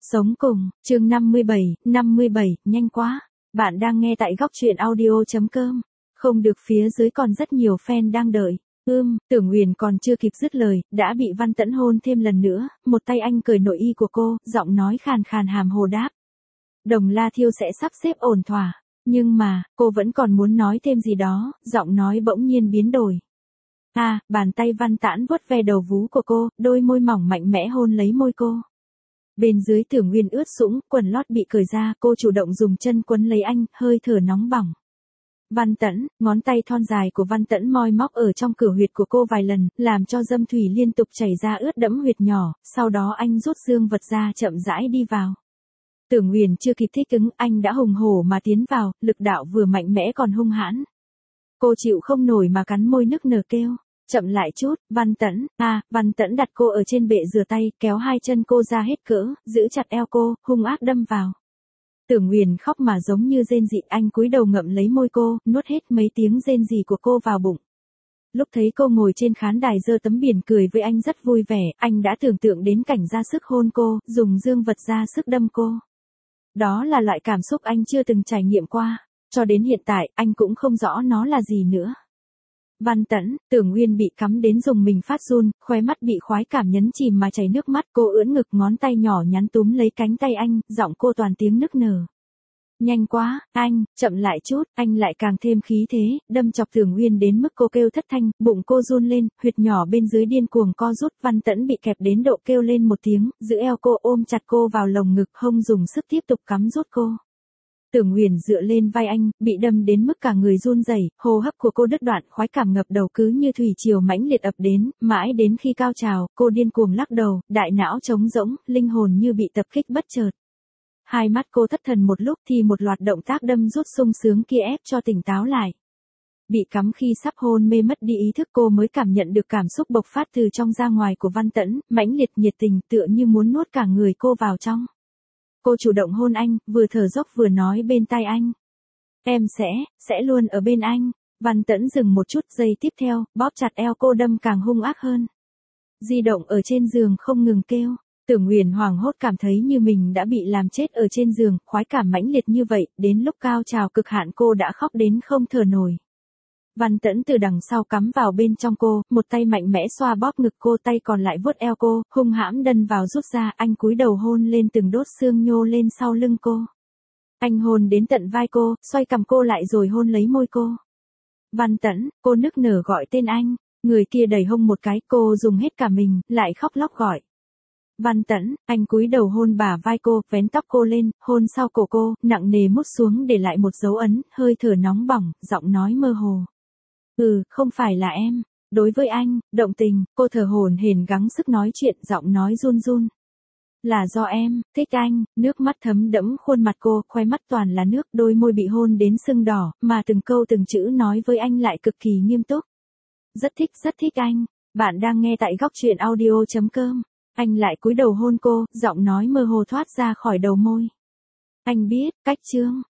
Sống cùng, chương 57, nhanh quá. Bạn đang nghe tại góc truyện audio.com. Không được, phía dưới còn rất nhiều fan đang đợi. Tưởng Nguyền còn chưa kịp dứt lời, đã bị Văn Tẫn hôn thêm lần nữa, một tay anh cởi nội y của cô, giọng nói khàn khàn hàm hồ đáp. Đồng La Thiêu sẽ sắp xếp ổn thỏa. Nhưng mà, cô vẫn còn muốn nói thêm gì đó, giọng nói bỗng nhiên biến đổi. Bàn tay Văn Tẫn vuốt ve đầu vú của cô, đôi môi mỏng mạnh mẽ hôn lấy môi cô. Bên dưới Tưởng Nguyên ướt sũng, quần lót bị cởi ra, cô chủ động dùng chân quấn lấy anh, hơi thở nóng bỏng. Văn Tẫn, ngón tay thon dài của Văn Tẫn moi móc ở trong cửa huyệt của cô vài lần, làm cho dâm thủy liên tục chảy ra ướt đẫm huyệt nhỏ, sau đó anh rút dương vật ra chậm rãi đi vào. Tưởng Nguyên chưa kịp thích ứng, anh đã hùng hổ mà tiến vào, lực đạo vừa mạnh mẽ còn hung hãn. Cô chịu không nổi mà cắn môi nức nở kêu. Chậm lại chút, Văn Tẫn. Văn Tẫn đặt cô ở trên bệ rửa tay, kéo hai chân cô ra hết cỡ, giữ chặt eo cô, hung ác đâm vào. Tưởng Nguyền khóc mà giống như rên rỉ, anh cúi đầu ngậm lấy môi cô, nuốt hết mấy tiếng rên rỉ của cô vào bụng. Lúc thấy cô ngồi trên khán đài giơ tấm biển cười với anh rất vui vẻ, anh đã tưởng tượng đến cảnh ra sức hôn cô, dùng dương vật ra sức đâm cô. Đó là loại cảm xúc anh chưa từng trải nghiệm qua, cho đến hiện tại, anh cũng không rõ nó là gì nữa. Văn Tẫn, Tưởng Nguyên bị cắm đến dùng mình phát run, khóe mắt bị khoái cảm nhấn chìm mà chảy nước mắt, cô ưỡn ngực ngón tay nhỏ nhắn túm lấy cánh tay anh, giọng cô toàn tiếng nức nở. Nhanh quá, anh, chậm lại chút, anh lại càng thêm khí thế, đâm chọc Tưởng Nguyên đến mức cô kêu thất thanh, bụng cô run lên, huyệt nhỏ bên dưới điên cuồng co rút, Văn Tẫn bị kẹp đến độ kêu lên một tiếng, giữ eo cô ôm chặt cô vào lồng ngực, không dùng sức tiếp tục cắm rút cô. Tưởng Nguyền dựa lên vai anh, bị đâm đến mức cả người run rẩy, hô hấp của cô đứt đoạn, khoái cảm ngập đầu cứ như thủy triều mãnh liệt ập đến, mãi đến khi cao trào, cô điên cuồng lắc đầu, đại não trống rỗng, linh hồn như bị tập kích bất chợt. Hai mắt cô thất thần một lúc thì một loạt động tác đâm rút sung sướng kia ép cho tỉnh táo lại. Bị cắm khi sắp hôn mê mất đi ý thức, cô mới cảm nhận được cảm xúc bộc phát từ trong ra ngoài của Văn Tẫn, mãnh liệt nhiệt tình tựa như muốn nuốt cả người cô vào trong. Cô chủ động hôn anh, vừa thở dốc vừa nói bên tai anh. Em sẽ luôn ở bên anh. Văn Tẫn dừng một chút, giây tiếp theo, bóp chặt eo cô đâm càng hung ác hơn. Di động ở trên giường không ngừng kêu. Tưởng Nguyền hoảng hốt cảm thấy như mình đã bị làm chết ở trên giường, khoái cảm mãnh liệt như vậy, đến lúc cao trào cực hạn cô đã khóc đến không thở nổi. Văn Tẫn từ đằng sau cắm vào bên trong cô, một tay mạnh mẽ xoa bóp ngực cô, tay còn lại vuốt eo cô, hung hãm đâm vào rút ra, anh cúi đầu hôn lên từng đốt xương nhô lên sau lưng cô. Anh hôn đến tận vai cô, xoay cằm cô lại rồi hôn lấy môi cô. Văn Tẫn, cô nức nở gọi tên anh, người kia đẩy hông một cái, cô dùng hết cả mình, lại khóc lóc gọi. Văn Tẫn, anh cúi đầu hôn bả vai cô, vén tóc cô lên, hôn sau cổ cô, nặng nề mút xuống để lại một dấu ấn, hơi thở nóng bỏng, giọng nói mơ hồ. Không phải là em. Đối với anh, động tình, cô thở hổn hển gắng sức nói chuyện, giọng nói run run. Là do em, thích anh, nước mắt thấm đẫm khuôn mặt cô, khoe mắt toàn là nước, đôi môi bị hôn đến sưng đỏ, mà từng câu từng chữ nói với anh lại cực kỳ nghiêm túc. Rất thích anh. Bạn đang nghe tại góc truyện audio.com. Anh lại cúi đầu hôn cô, giọng nói mơ hồ thoát ra khỏi đầu môi. Anh biết, cách chương.